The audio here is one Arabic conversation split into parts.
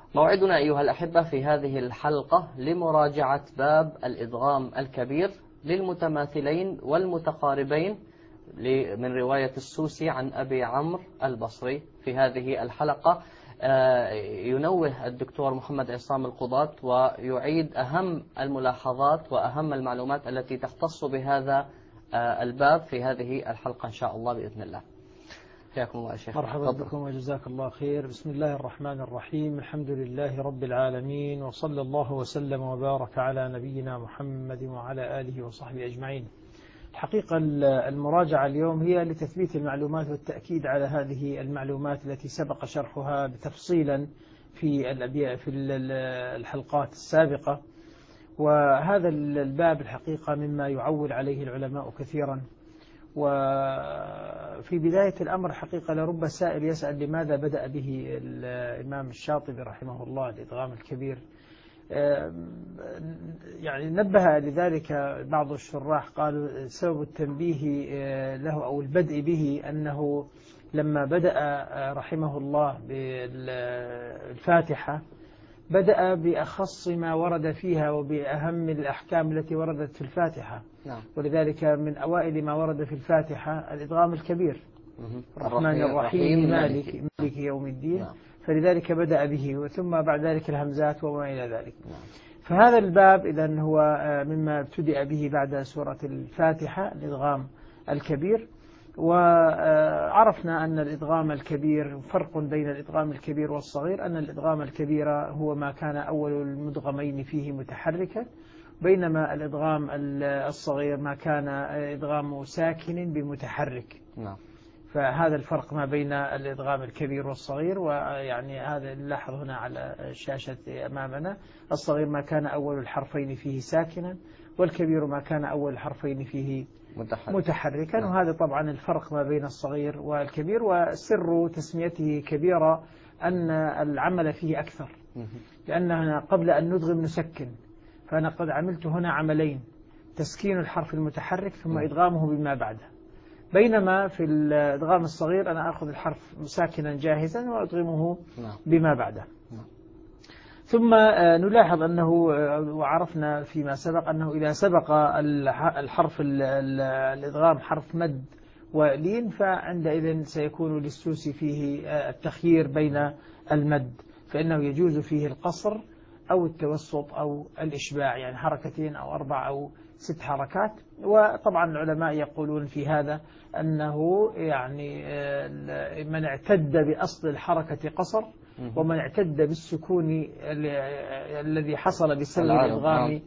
موعدنا أيها الأحبة في هذه الحلقة لمراجعة باب الإدغام الكبير للمتماثلين والمتقاربين من رواية السوسي عن أبي عمرو البصري. في هذه الحلقة ينوه الدكتور محمد عصام القضاة ويعيد أهم الملاحظات وأهم المعلومات التي تختص بهذا الباب في هذه الحلقة إن شاء الله بإذن الله. حياكم الله يا شيخ. مرحبا بكم وجزاك الله خير. بسم الله الرحمن الرحيم. الحمد لله رب العالمين، وصلى الله وسلم وبارك على نبينا محمد وعلى آله وصحبه أجمعين. الحقيقة المراجعة اليوم هي لتثبيت المعلومات والتأكيد على هذه المعلومات التي سبق شرحها بتفصيلا في الحلقات السابقة. وهذا الباب الحقيقة مما يعول عليه العلماء كثيرا. وفي بداية الأمر حقيقة لرب سائل يسأل لماذا بدأ به الإمام الشاطبي رحمه الله الإدغام الكبير. يعني نبه لذلك بعض الشراح، قالوا سبب التنبيه له أو البدء به أنه لما بدأ رحمه الله بالفاتحة بدأ بأخص ما ورد فيها وبأهم الأحكام التي وردت في الفاتحة. نعم. ولذلك من أوائل ما ورد في الفاتحة الإدغام الكبير، الرحمن الرحيم مالك يوم الدين. نعم. فلذلك بدأ به، وثم بعد ذلك الهمزات وما إلى ذلك. نعم. فهذا الباب إذن هو مما ابتدأ به بعد سورة الفاتحة الإدغام الكبير. وعرفنا أن الإدغام الكبير فرق بين الإدغام الكبير والصغير، أن الإدغام الكبير هو ما كان أول المدغمين فيه متحركا، بينما الإدغام الصغير ما كان إدغام ساكن بمتحرك. نعم. فهذا الفرق ما بين الإدغام الكبير والصغير. ويعني هذا نلاحظ هنا على الشاشة أمامنا، الصغير ما كان أول الحرفين فيه ساكنا، والكبير ما كان أول الحرفين فيه متحركا. نعم. وهذا طبعا الفرق ما بين الصغير والكبير، وسر تسميته كبيرة أن العمل فيه أكثر، لأننا قبل أن ندغم نسكن، فأنا قد عملت هنا عملين: تسكين الحرف المتحرك ثم إدغامه بما بعده. بينما في الإدغام الصغير أنا أخذ الحرف ساكنا جاهزا وأدغمه بما بعده. ثم نلاحظ أنه، وعرفنا فيما سبق، أنه إذا سبق الحرف الإدغام حرف مد ولين فعندئذ سيكون للسوسي فيه التخيير بين المد، فإنه يجوز فيه القصر أو التوسط أو الإشباع، يعني حركتين أو 4 أو 6 حركات. وطبعا العلماء يقولون في هذا أنه يعني من اعتد بأصل الحركة قصر، ومن اعتد بالسكون الذي حصل بسبب الإدغام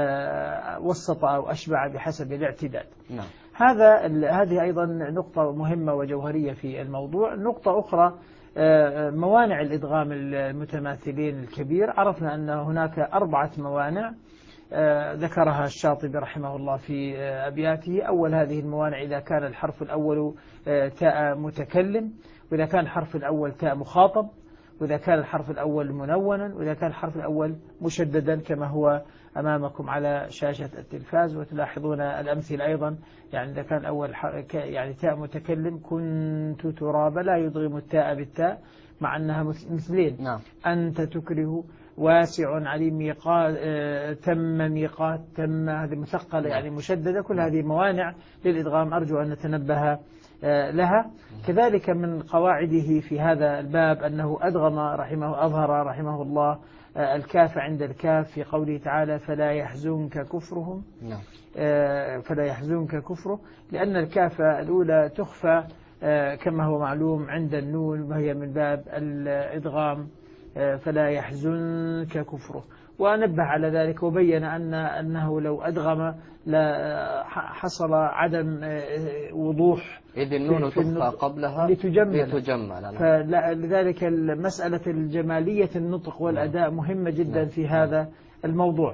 وسط أو أشبع بحسب الاعتداد. نعم. هذه أيضا نقطة مهمة وجوهرية في الموضوع. نقطة أخرى، موانع الإدغام المتماثلين الكبير. عرفنا أن هناك 4 موانع ذكرها الشاطبي رحمه الله في أبياته. أول هذه الموانع إذا كان الحرف الأول تاء متكلم، وإذا كان الحرف الأول تاء مخاطب، وإذا كان الحرف الأول منونا، وإذا كان الحرف الأول مشددا كما هو أمامكم على شاشة التلفاز. وتلاحظون الأمثلة أيضا، يعني إذا كان أول يعني تاء متكلم: كنت ترابا، لا يضغم التاء بالتاء مع أنها مثلين. نعم. أنت تكره، واسع عليم، ميقات، تم ميقات، تم، هذه مثقلة يعني مشددة. كل هذه موانع للإدغام أرجو أن نتنبه لها. كذلك من قواعده في هذا الباب أنه أظهر رحمه الله الكاف عند الكاف في قوله تعالى: فلا يحزنك كفرهم. نعم. فلا يحزنك كفره، لأن الكاف الأولى تخفى كما هو معلوم عند النون، وهي من باب الإدغام، فلا يحزنك كفره. ونبه على ذلك وبين أنه لو أدغم حصل عدم وضوح، إذ النون تخفى قبلها لتجمل. فلذلك مسألة الجمالية النطق والأداء مهمة جدا في هذا الموضوع.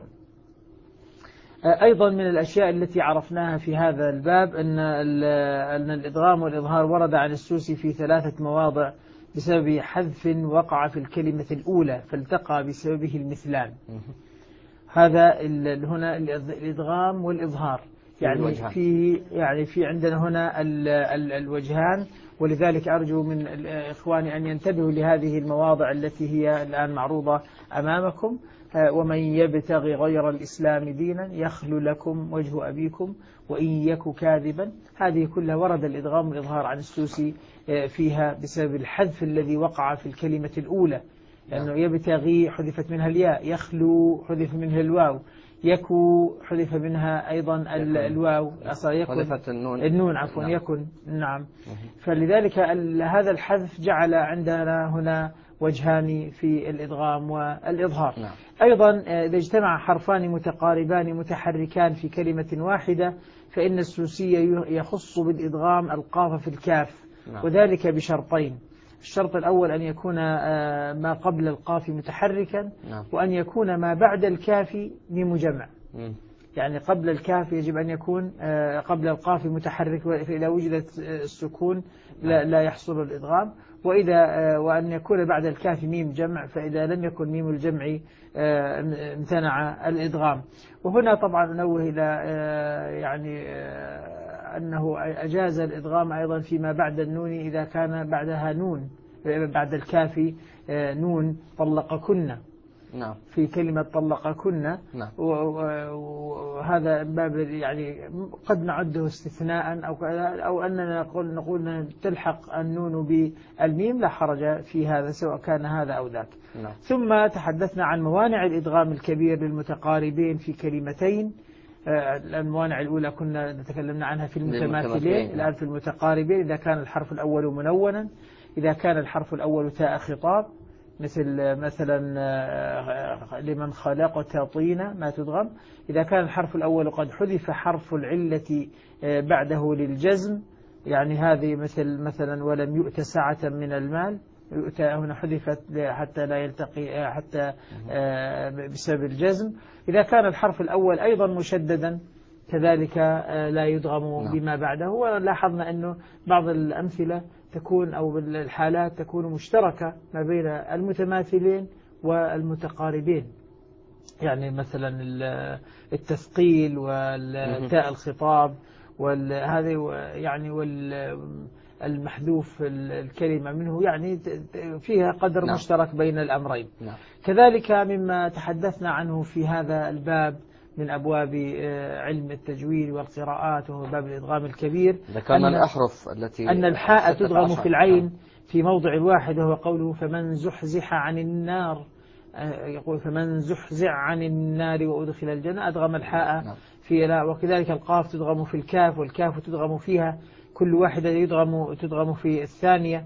أيضا من الأشياء التي عرفناها في هذا الباب أن الإدغام والإظهار ورد عن السوسي في 3 مواضع بسبب حذف وقع في الكلمة الأولى فالتقى بسببه المثلان. هذا هنا الإدغام والإظهار يعني في عندنا هنا الوجهان. ولذلك أرجو من إخواني أن ينتبهوا لهذه المواضع التي هي الآن معروضة أمامكم. ومن يبتغي غير الإسلام دينا يخلو لكم وجه أبيكم وإن يك كاذبا. هذه كلها ورد الإدغام والإظهار عن السوسي فيها بسبب الحذف الذي وقع في الكلمة الأولى، لأنه يبتغي حذفت منها الياء، يخلو حذف منها الواو، يكو حذف منها أيضا الواو، حذفت النون عفوا، يكن. نعم. فلذلك هذا الحذف جعل عندنا هنا وجهان في الإدغام والإظهار. نعم. أيضا إذا اجتمع حرفان متقاربان متحركان في كلمة واحدة فإن السوسي يخص بالإدغام القاف في الكاف. نعم. وذلك بشرطين: الشرط الأول أن يكون ما قبل القاف متحركا. نعم. وأن يكون ما بعد الكاف ميم جمع. يعني قبل الكاف يجب أن يكون قبل القاف متحرك، وإذا وجدت السكون لا يحصل الإدغام. وأن يكون بعد الكاف ميم جمع، فإذا لم يكن ميم الجمع امتنع الإدغام. وهنا طبعا ننوه إلى أنه أجاز الإدغام أيضا فيما بعد النون إذا كان بعدها نون، بعد الكاف نون طلقكن. نعم. في كلمة طلقكن. نعم. وهذا باب قد نعده استثناء أو أننا نقول تلحق النون بالميم، لا حرج في هذا سواء كان هذا أو ذاك. نعم. ثم تحدثنا عن موانع الإدغام الكبير للمتقاربين في كلمتين. الموانع الأولى كنا تكلمنا عنها في المتماثلين، الآن في المتقاربين إذا كان الحرف الأول منونا، إذا كان الحرف الأول تاء خطاب، مثلا لمن خلقت طينا ما تدغم. إذا كان الحرف الأول قد حذف حرف العلة بعده للجزم، يعني هذه مثلا ولم يؤت سعة من المال، يؤتى هنا حذفت حتى لا يلتقي حتى بسبب الجزم. إذا كان الحرف الأول أيضا مشددا كذلك لا يدغم بما بعده. ولاحظنا أنه بعض الأمثلة تكون أو الحالات تكون مشتركة ما بين المتماثلين والمتقاربين، يعني مثلا التثقيل والتاء الخطاب وهذه يعني والمحذوف الكلمة منه، يعني فيها قدر نعم. مشترك بين الأمرين. نعم. كذلك مما تحدثنا عنه في هذا الباب من أبواب علم التجويد والقراءات وهو باب الإدغام الكبير، ذكرنا الأحرف التي أن الحاء تدغم في العين في موضع واحد، وهو قوله فمن زحزح عن النار، يقول فمن زحزح عن النار وأدخل الجنة، أدغم الحاء في لا. وكذلك القاف تدغم في الكاف، والكاف تدغم فيها كل واحدة تدغم في الثانية.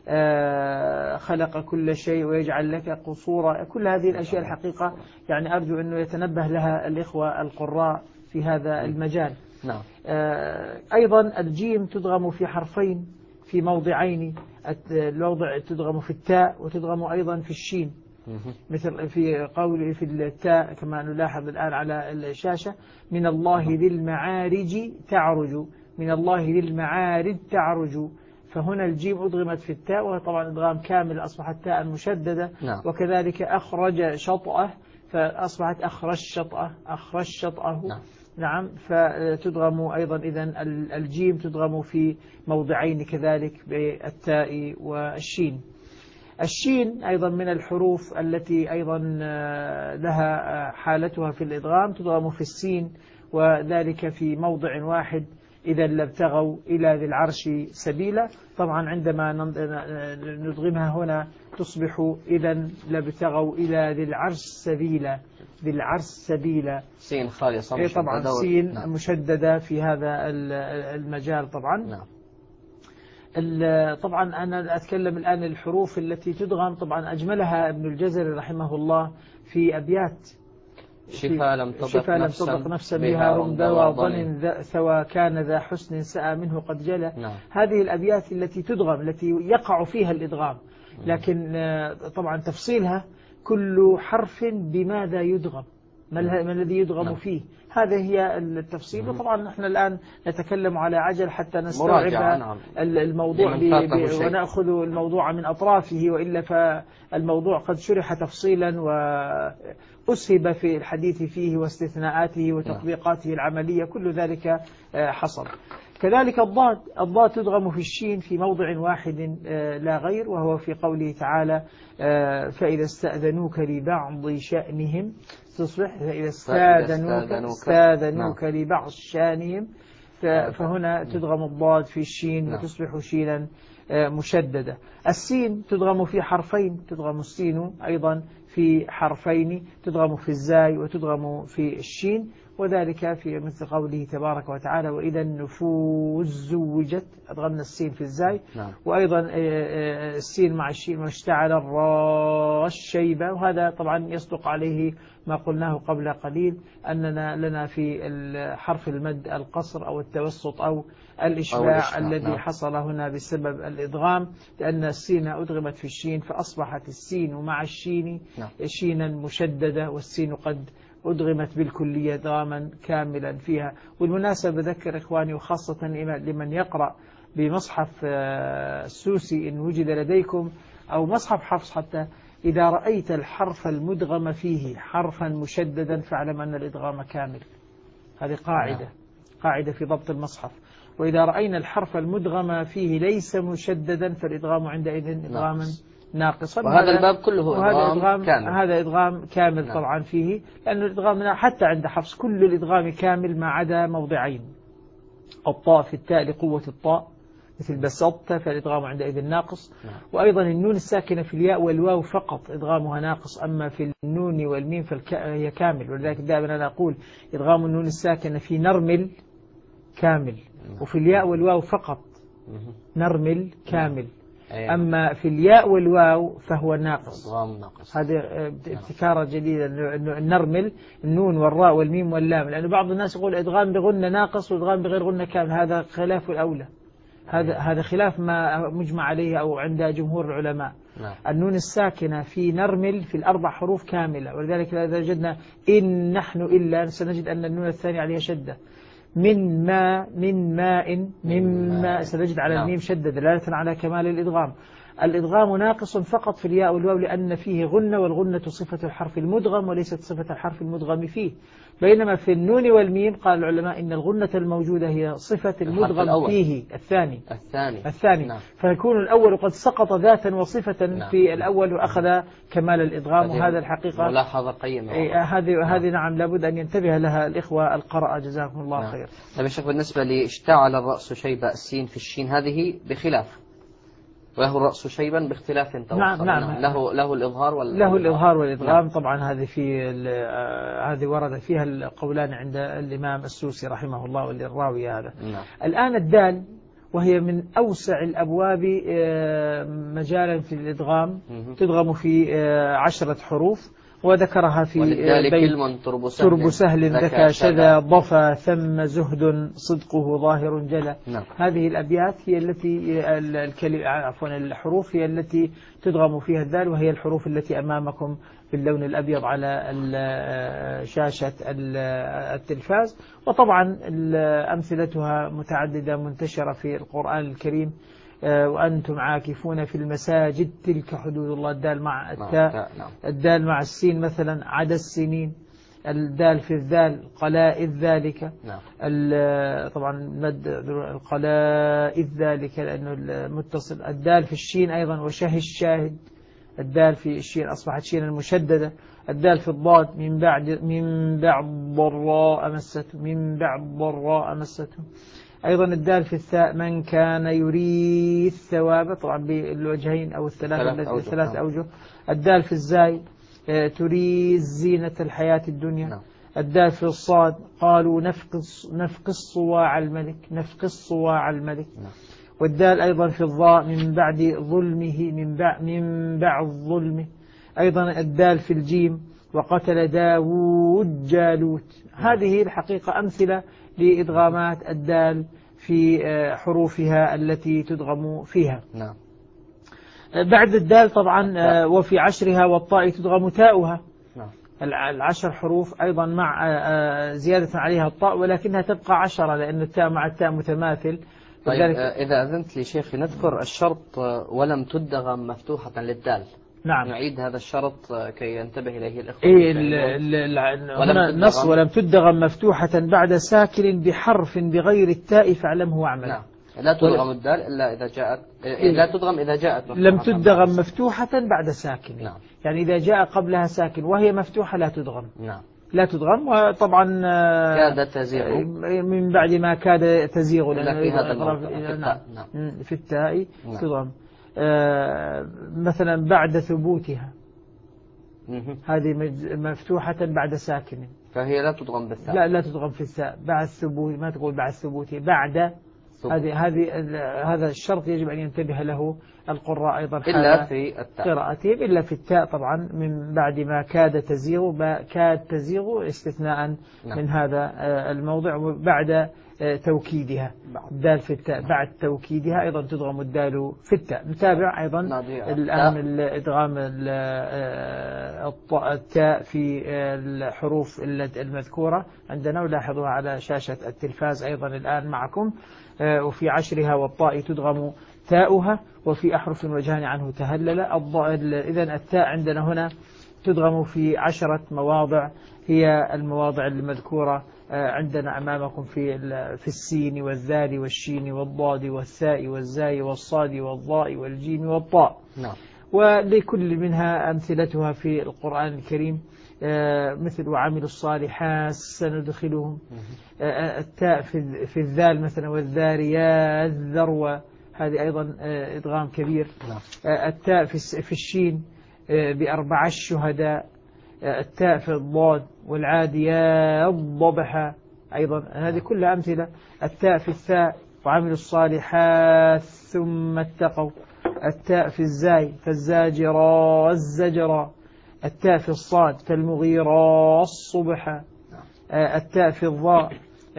خلق كل شيء ويجعل لك قصورا. كل هذه الأشياء الحقيقة يعني أرجو أنه يتنبه لها الإخوة القراء في هذا المجال. نعم. أيضا الجيم تدغم في حرفين في موضعين، الموضع تدغم في التاء وتدغم أيضا في الشين، مثل في قوله في التاء كما نلاحظ الآن على الشاشة: من الله ذي المعارج تعرج، من الله ذي المعارج تعرج. فهنا الجيم أدغمت في التاء، وهي طبعا إدغام كامل أصبحت تاء مشددة. نعم. وكذلك أخرج شطأه فأصبحت أخرج شطأه، أخرج شطأه. نعم. نعم. فتدغم أيضا إذن الجيم تدغم في موضعين كذلك بالتاء والشين. الشين أيضا من الحروف التي أيضا لها حالتها في الإدغام، تدغم في السين، وذلك في موضع واحد: إذا لابتغوا إلى ذي العرش سبيلا. طبعا عندما ندغمها هنا تصبح إذا لابتغوا إلى ذي العرش سبيلا، ذي العرش سبيلا، سين خالصة مشددة. طبعا سين نعم. مشددة في هذا المجال طبعا. نعم. طبعا أنا أتكلم الآن الحروف التي تدغم، طبعا أجملها ابن الجزري رحمه الله في أبيات: شفا لم تضق نفسا بها رمد وظن ثوى كان ذا حسن سأى منه قد جلى. نعم. هذه الأبيات التي تدغم التي يقع فيها الإدغام، لكن طبعا تفصيلها كل حرف بماذا يدغم، ما الذي يدغم فيه. هذه هي التفصيل. وطبعا نحن الآن نتكلم على عجل حتى نستوعب الموضوع ونأخذ الموضوع من أطرافه، وإلا فالموضوع قد شرح تفصيلا وأسهب في الحديث فيه واستثناءاته وتطبيقاته العملية، كل ذلك حصل. كذلك الضاد تدغم في الشين في موضع واحد لا غير، وهو في قوله تعالى فإذا استأذنوك لبعض شأنهم تصبح فإذا استأذنوك لبعض شأنهم، فهنا تدغم الضاد في الشين وتصبح شينا مشددة. السين تدغم في حرفين، تدغم السين أيضا في حرفين، تدغم في الزاي وتدغم في الشين، وذلك في مثل قوله تبارك وتعالى وإذا النفوس زوجت، أدغمنا السين في الزاي. وأيضا السين مع الشين واشتعل الراء الشيبة، وهذا طبعا يصدق عليه ما قلناه قبل قليل أننا لنا في حرف المد القصر أو التوسط أو الإشباع الذي حصل هنا بسبب الإدغام، لأن السين أدغمت في الشين فأصبحت السين مع الشين شينا مشددة، والسين قد أدغمت بالكلية إدغاما كاملا فيها. والمناسبة بذكر إخواني وخاصة لمن يقرأ بمصحف السوسي إن وجد لديكم، أو مصحف حفص حتى، إذا رأيت الحرف المدغم فيه حرفا مشددا فاعلم أن الإدغام كامل. هذه قاعدة في ضبط المصحف. وإذا رأينا الحرف المدغم فيه ليس مشددا فالإدغام عندئذ إدغاما ناقصا. وهذا الباب كله إدغام كامل. هذا إدغام كامل طبعا فيه، لأن الإدغام حتى عند حفص كل الإدغام كامل ما عدا موضعين: الطاء في التاء لقوة الطاء مثل بسطت فالإدغام عندئذ ناقص، وأيضا النون الساكنة في الياء والواو فقط إدغامها ناقص، أما في النون والميم فهي كامل. ولذلك دائما أنا أقول إدغام النون الساكنة في نرمل كامل، وفي الياء والواو فقط نرمل كامل، أما في الياء والواو فهو ناقص. هذه ابتكارة جديدة، نرمل النون والراء والميم واللام، لأن بعض الناس يقول إدغام بغنة ناقص وإدغام بغير غنة كامل، هذا خلاف الأولى، هذا خلاف ما مجمع عليه أو عند جمهور العلماء. النون الساكنة في نرمل في الأربع حروف كاملة، ولذلك إذا وجدنا إن نحن إلا سنجد أن النون الثانية عليها شدة. من ماء سنجد على الميم شدة دلالة على كمال الإدغام. الإدغام ناقص فقط في الياء والواو لأن فيه غنة، والغنة صفة الحرف المدغم وليست صفة الحرف المدغم فيه. بينما في النون والميم قال العلماء إن الغنة الموجودة هي صفة المدغم فيه الثاني. فيكون الأول قد سقط ذاتا وصفة في الأول وأخذ كمال الإدغام. وهذا الحقيقة ملاحظة قيمة. هذه نعم لابد أن ينتبه لها الإخوة القراء جزاكم الله خير. طيب يا شيخ، بالنسبة لاشتعل الرأس شيبة السين في الشين هذه بخلاف، وله الرأس شيبا باختلاف توصل. نعم. له الإظهار له الإظهار والإدغام. طبعا هذه ورد فيها القولان عند الإمام السوسي رحمه الله والراوي هذا. الآن الدال، وهي من أوسع الأبواب مجالا في الإدغام، تدغم في 10 حروف، وذكرها في بيت ترب سهل ذكى شذا ضفا ثم زهد صدقه ظاهر جلا. هذه الأبيات هي التي الحروف هي التي تدغم فيها الدال، وهي الحروف التي أمامكم باللون الأبيض على شاشة التلفاز. وطبعا أمثلتها متعددة منتشرة في القرآن الكريم. وأنتم عاكفون في المساجد تلك حدود الله. الدال مع التاء، الدال مع السين مثلا عدا السنين، الدال في الذال قلائذ ذلك. طبعا مد القلائذ ذلك لأنه المتصل. الدال في الشين أيضا وشه الشاهد، الدال في الشين أصبحت شينا مشددة. الدال في الضاد من بعد ضراء مسته. أيضا الدال في الثاء من كان يريد الثواب، طبعا بالوجهين أو الثلاث أوجه. الدال في الزاي تريد زينة الحياة الدنيا. الدال في الصاد قالوا نفقص صواع الملك. والدال أيضا في الضاء من بعد ظلمه من بعد ظلمه. أيضا الدال في الجيم وقتل داود جالوت. هذه الحقيقة أمثلة لإدغامات الدال في حروفها التي تدغم فيها. بعد الدال طبعا وفي 10 والطاء تدغم تاؤها. ال10 حروف أيضا مع زيادة عليها الطاء، ولكنها تبقى 10 لأن التاء مع التاء متماثل. طيب إذا أذنت لي شيخي نذكر الشرط ولم تدغم مفتوحة للدال. نعم. نعيد هذا الشرط كي ينتبه إليه الإخوة. هنا النص ولم تدغم مفتوحة بعد ساكن بحرف بغير التاء فاعلمه واعمل. نعم. لا تدغم الدال إلا إذا جاءت لا تدغم إذا جاءت لم تدغم مفتوحة بعد ساكن. نعم. يعني إذا جاء قبلها ساكن وهي مفتوحة لا تدغم. نعم. لا تدغم. وطبعا كاد تزيغ من بعد ما كاد تزيغ في هذا نعم. في التاء تدغم. مثلا بعد ثبوتها هذه مفتوحة بعد ساكن فهي لا تدغم بالثاء. لا تدغم في الثاء بعد الثبوت. ما تقول بعد الثبوت بعد. هذا الشرط يجب أن ينتبه له القراء أيضا إلا في التاء قراءتهم، إلا في التاء طبعا من بعد ما كاد تزيغ. كاد تزيغ استثناء من هذا الموضع. وبعد توكيدها الدال في التاء بعد توكيدها أيضا تدغم الدال في التاء. نتابع أيضا الآن إدغام التاء في الحروف المذكورة عندنا، ولاحظوها على شاشة التلفاز أيضا الآن معكم. وفي 10 والطاء تدغم تاؤها وفي أحرف وجهان عنه تهلل. إذن التاء عندنا هنا تدغم في 10 مواضع، هي المواضع المذكورة عندنا أمامكم في السين والذال والشين والضاد والثاء والزاي والصاد والضاء والجيم والطاء. نعم. ولكل منها أمثلتها في القرآن الكريم، مثل وعملوا الصالحات سندخلهم. التاء في الذال مثلا والذاريات ذروة، هذه أيضا إدغام كبير. التاء في الشين ب4 الشهداء. التاء في الضاد والعاديات ضبحا أيضا، هذه كلها أمثلة. التاء في الثاء وعملوا الصالحات ثم اتقوا. التاء في الزاي فالزاجرا الزجرا. التاء في الصاد فالمغيرا الصبح. التاء في الضاء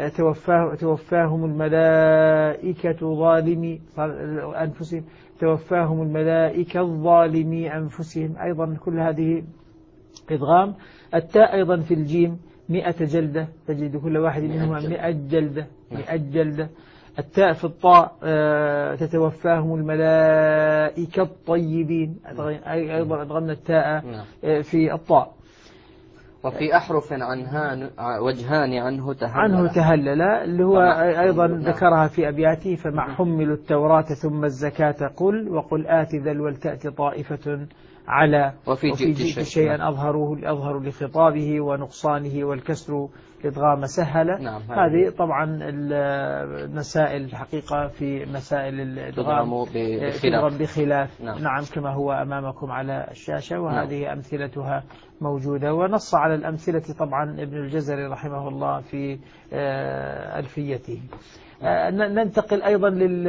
توفاهم الملائكة ظالمي أنفسهم. توفاهم الملائكة الظالمي أنفسهم. أيضا كل هذه إدغام. التاء أيضا في الجيم 100 جلدة، تجد كل واحد منهما 100 جلدة. 100 جلدة. التاء في الطاء تتوفاهم الملائكة الطيبين، أيضا أدغمنا التاء في الطاء. وفي أحرف وجهان عنه تهلل اللي هو أيضا ذكرها في أبياته. فمع حملوا التوراة ثم الزكاة قل وقل آت ذل ولتأتي طائفة على وفي جئت شيئا أظهروا لخطابه ونقصانه والكسر إدغام سهل. هذه طبعا المسائل الحقيقة في مسائل الإدغام بخلاف. نعم كما هو أمامكم على الشاشة. وهذه أمثلتها موجودة، ونص على الأمثلة طبعا ابن الجزري رحمه الله في ألفيته. ننتقل أيضا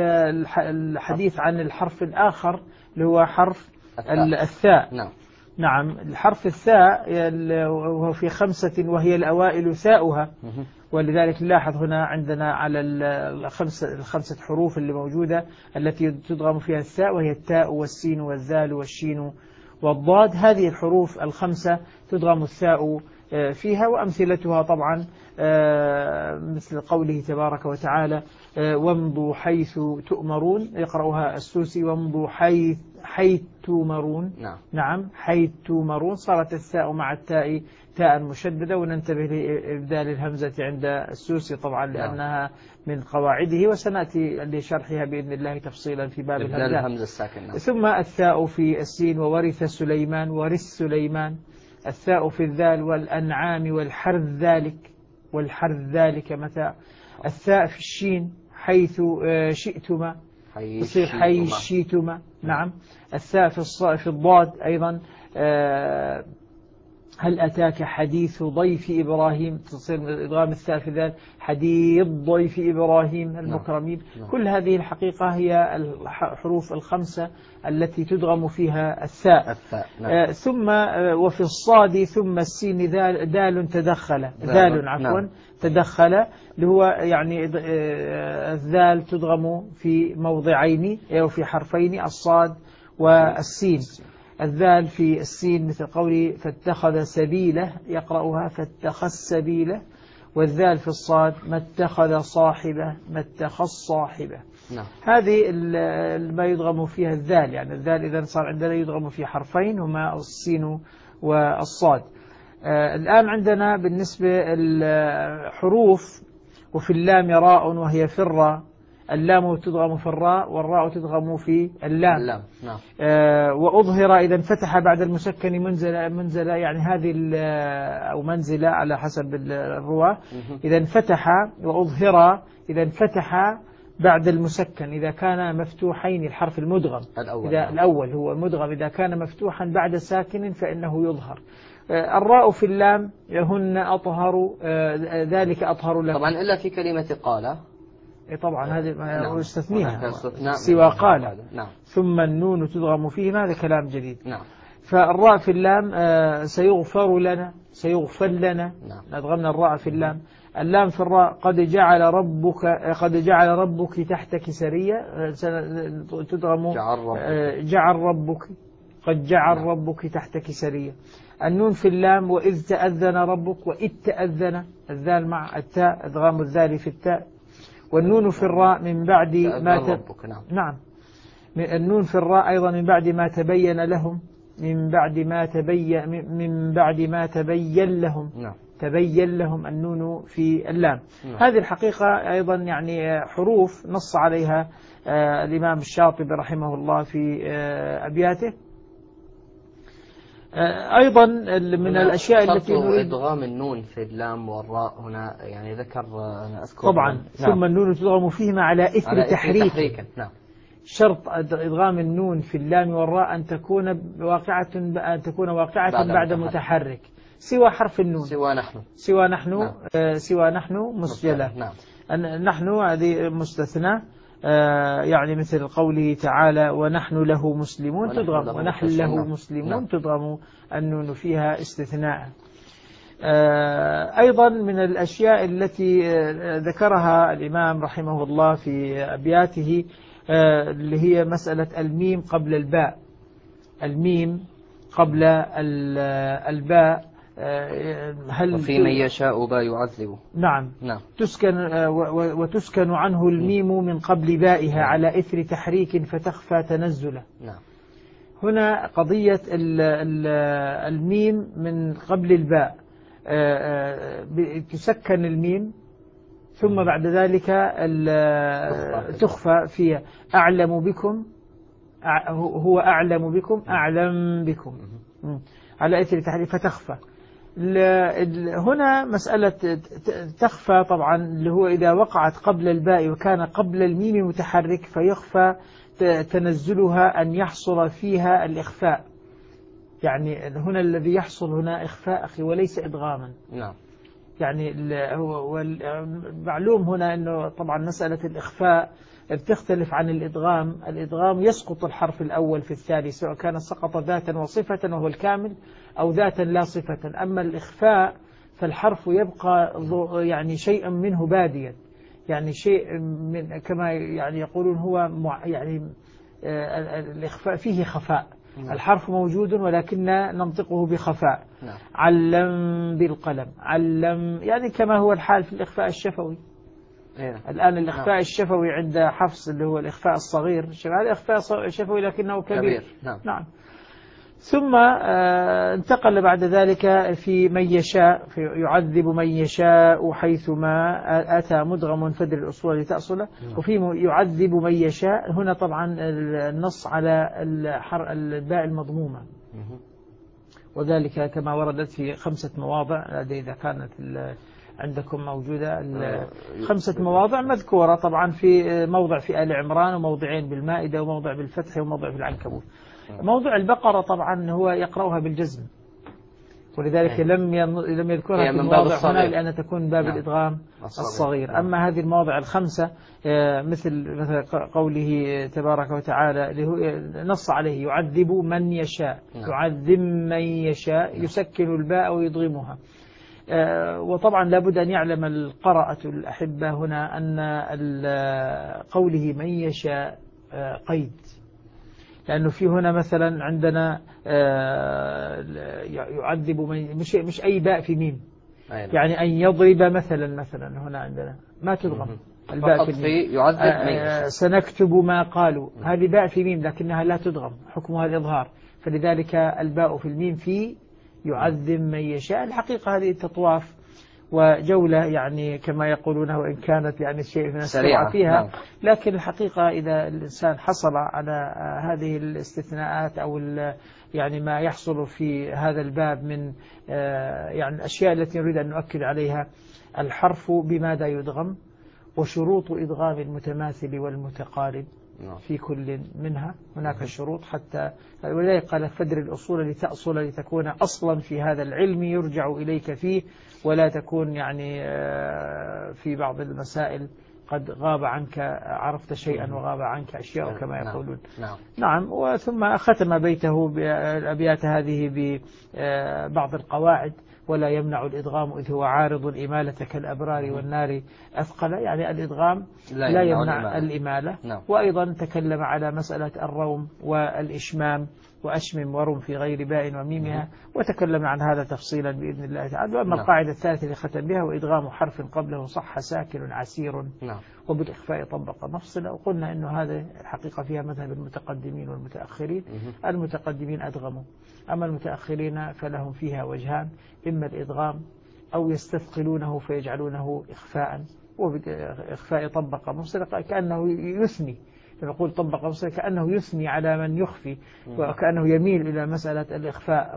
للحديث عن الحرف الآخر اللي هو حرف الثاء. نعم. الحرف الثاء وهو في 5 وهي الأوائل ثاؤها. ولذلك نلاحظ هنا عندنا على الخمسة حروف اللي موجودة التي تدغم فيها الثاء، وهي التاء والسين والذال والشين والضاد. هذه الحروف ال5 تدغم الثاء فيها. وأمثلتها طبعا مثل قوله تبارك وتعالى وامضوا حيث تؤمرون، يقرأها السوسي وامضوا حيث تؤمرون. نعم حيث تؤمرون. صارت الثاء مع التاء تاء مشددة، وننتبه لإبدال الهمزة عند السوسي طبعا لأنها من قواعده، وسنأتي لشرحها بإذن الله تفصيلا في باب الهمزة الساكنة. ثم الثاء في السين وورث سليمان ورث سليمان. الثاء في الذال والأنعام والحرث ذلك متى. الثاء في الشين حيث شئتما تصير حيث شئتما. نعم. الثاء في الضاد أيضا هل أتاك حديث ضيف إبراهيم، تصير إدغام الثاء في ذلك حديث ضيف إبراهيم المكرمين. كل هذه الحقيقة هي الحروف ال5 التي تدغم فيها الثاء. ثم وفي الصاد ثم السين دال تدخل تدخل اللي هو يعني الذال تدغم في موضعين أو في حرفين الصاد والسين. الذال في السين مثل قولي فاتخذ سبيله يقرأها فاتخذ سبيله، والذال في الصاد ما اتخذ صاحبه ما اتخذ صاحبه. نعم. هذه ما يضغم فيها الذال، يعني الذال إذا صار عندنا يضغم في حرفين هما السين والصاد. الآن عندنا بالنسبة الحروف وفي اللام راء وهي في الراء، اللام تضغم في الراء والراء تضغم في اللام. نعم. وأظهر إذا انفتح بعد المسكن منزلة يعني هذه أو منزلة على حسب الرواة. إذا انفتح وأظهر إذا انفتح بعد المسكن إذا كان مفتوحين الحرف المدغم الأول هو المدغم إذا كان مفتوحا بعد ساكن فإنه يظهر. الراء في اللام هن أطهر ذلك أطهر لكم. طبعا إلا في كلمة قال. طبعا هذه نعم. استثنيها سوى قال. نعم. ثم النون تضغم فيه، هذا كلام جديد. نعم. فالراء في اللام سيغفر لنا سيغفر لنا. نعم. أدغمنا الراء في اللام. اللام في الراء قد جعل ربك تحتك سرية تدغم جعل ربك قد جعل ربك تحتك سرية. النون في اللام وإذ تأذن ربك وإذ تأذن الذال مع التاء أدغام الذال في التاء. والنون في الراء من بعد ما نعم. النون في الراء أيضا من بعد ما تبين لهم من بعد ما تبين لهم. نعم. تبين لهم النون في اللام. هذه الحقيقة أيضا يعني حروف نص عليها الإمام الشاطبي رحمه الله في أبياته. أيضا من الأشياء التي نريد إدغام النون في اللام والراء هنا يعني ذكر أنا أذكر طبعا. نعم. ثم النون تدغم فيهما على إثر تحريك. نعم. شرط إدغام النون في اللام والراء أن تكون واقعة بعد متحرك سوى حرف النون سوى نحن مسجلة. نعم. نحن هذه مستثنى يعني مثل قوله تعالى ونحن له مسلمون تضغم ونحن له مسلمون تضغم النون فيها استثناء. أيضا من الأشياء التي ذكرها الإمام رحمه الله في أبياته اللي هي مسألة الميم قبل الباء. الميم قبل الباء هل وفي من يشاء با يعذبه. نعم. نعم. وتسكن عنه الميم من قبل بائها على إثر تحريك فتخفى تنزله. نعم. هنا قضية الميم من قبل الباء تسكن الميم ثم بعد ذلك تخفى فيها أعلم بكم هو أعلم بكم أعلم بكم على إثر تحريك فتخفى. هنا مسألة تخفى طبعا اللي هو إذا وقعت قبل الباء وكان قبل الميم متحرك فيخفى تنزلها أن يحصل فيها الإخفاء. يعني هنا الذي يحصل هنا إخفاء أخي وليس إدغاما. نعم. يعني معلوم هنا أنه طبعا مسألة الإخفاء بتختلف عن الإدغام. الإدغام يسقط الحرف الأول في الثاني سواء كان سقط ذاتا وصفة وهو الكامل أو ذاتا لا صفة. أما الإخفاء فالحرف يبقى يعني شيء منه باديا يعني شيء من كما يعني يقولون هو يعني الإخفاء فيه خفاء. الحرف موجود ولكن ننطقه بخفاء. علم بالقلم علم يعني كما هو الحال في الإخفاء الشفوي. الآن الإخفاء الشفوي عند حفص اللي هو الإخفاء الصغير هذا إخفاء شفوي لكنه كبير. نعم. ثم انتقل بعد ذلك في من يشاء في يعذب من يشاء حيثما أتى مدغم منفدر الأصول لتأصله. وفي يعذب من يشاء هنا طبعا النص على الباء المضمومة وذلك كما وردت في 5 مواضع. إذا كانت عندكم موجودة 5 مواضع مذكورة طبعا في موضع في آل عمران وموضعين بالمائدة وموضع بالفتح وموضع في العنكبوت. موضوع البقرة طبعا هو يقرأها بالجزم ولذلك لم يذكرها في المواضع هنا لأن تكون باب الإدغام الصغير. أما هذه المواضع ال5 مثل قوله تبارك وتعالى اللي هو نص عليه يعذب من يشاء يعذب من يشاء يسكن الباء ويضغمها. وطبعا لابد أن يعلم القراءة الأحبة هنا أن قوله من يشاء قيد لأنه في هنا مثلا عندنا يعذب مش أي باء في ميم، يعني أن يضرب مثلا هنا عندنا ما تدغم الباء في يعذب سنكتب ما قالوا، هذه باء في ميم لكنها لا تدغم، حكمها الإظهار، فلذلك الباء في الميم في يعذب من يشاء. الحقيقة هذه تطواف وجولة يعني كما يقولون، وإن كانت يعني شيء من السرعة فيها، لكن الحقيقة إذا الإنسان حصل على هذه الاستثناءات أو يعني ما يحصل في هذا الباب من يعني الأشياء التي نريد أن نؤكد عليها: الحرف بماذا يدغم، وشروط إدغام المتماثل والمتقارب في كل منها، هناك شروط حتى، ولذلك قال: فدر الأصول لتأصل لتكون أصلا في هذا العلم يرجع إليك فيه، ولا تكون يعني في بعض المسائل قد غاب عنك، عرفت شيئا وغاب عنك أشياء كما يقولون. نعم. وثم ختم بيته بالأبيات هذه ببعض القواعد: ولا يمنع الإدغام إذ هو عارض إمالة كالأبرار والنار أثقل، يعني الإدغام لا يمنع الإمالة. وأيضا تكلم على مسألة الروم والإشمام، وأشمم ورم في غير باء وميمها، وتكلم عن هذا تفصيلا بإذن الله تعالى. وأما القاعدة الثالثة اللي ختم بها: وإدغام حرف قبله صح ساكن عسير، وبالإخفاء طبق مفصل. وقلنا إنه هذا الحقيقة فيها مذهب المتقدمين والمتأخرين. المتقدمين أدغموا، أما المتأخرين فلهم فيها وجهان: إما الإدغام أو يستثقلونه فيجعلونه إخفاء، وبالإخفاء طبق مفصل كأنه يثني، لما يقول طبق مفصل كأنه يثني على من يخفي، وكأنه يميل إلى مسألة الإخفاء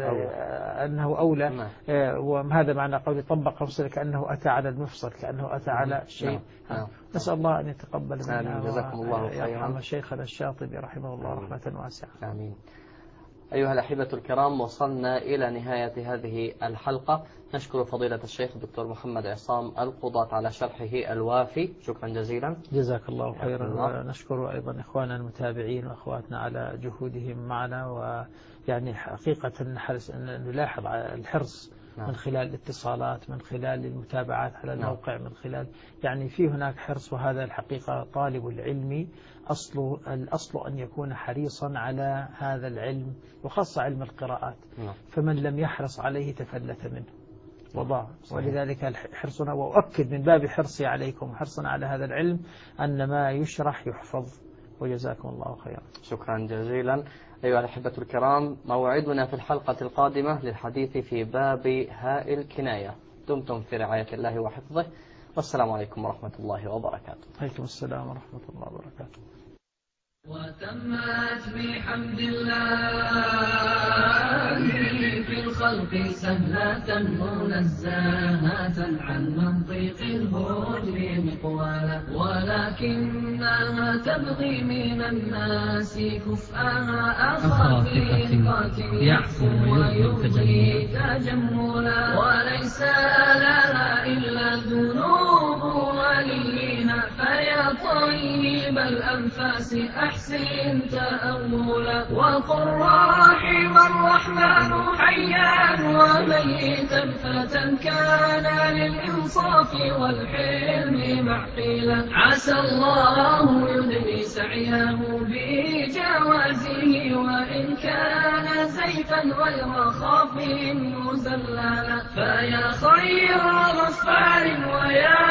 أنه أولى. وهذا معنى قول طبق مفصل كأنه أتى على المفصل، كأنه أتى على شيء. نسأل الله أن يتقبل منا ويرحم شيخنا الشاطبي رحمه الله رحمة واسعة. آمين. أيها الأحبة الكرام، وصلنا إلى نهاية هذه الحلقة. نشكر فضيلة الشيخ الدكتور محمد عصام القضاة على شرحه الوافي، شكرا جزيلا. جزاك الله خيرا. ونشكر أيضا إخواننا المتابعين وأخواتنا على جهودهم معنا، ويعني حقيقة نلاحظ الحرص من خلال الاتصالات، من خلال المتابعات على الموقع، من خلال يعني في هناك حرص. وهذا الحقيقة طالب العلم الأصل أن يكون حريصا على هذا العلم، وخاصة علم القراءات. فمن لم يحرص عليه تفلت منه وضاع. ولذلك حرصنا، وأؤكد من باب حرصي عليكم حرصنا على هذا العلم، أن ما يشرح يحفظ. وجزاكم الله خيرا. شكرا جزيلا. أيها الأحبة الكرام، موعدنا في الحلقة القادمة للحديث في باب هاء الكناية. دمتم في رعاية الله وحفظه، والسلام عليكم ورحمة الله وبركاته. عليكم السلام ورحمة الله وبركاته. وتمت بحمد الله في الخلق سهلة منزهة عن منطق الهجر مقوالا، ولكنها تبغي من الناس كفءها أخفيقة يعفو ويبغي تجملا، وليس لها إلا الذنوب وليها، فيا طيب الأنفاس أحسن تأولا، وقل رحم الرحمن حيا وميتا فتى كان للإنصاف والحلم معقلا، عسى الله يدني سعيه بجوازه، وإن كان زيفا غير خاف مزللا، فيا خير غفار ويا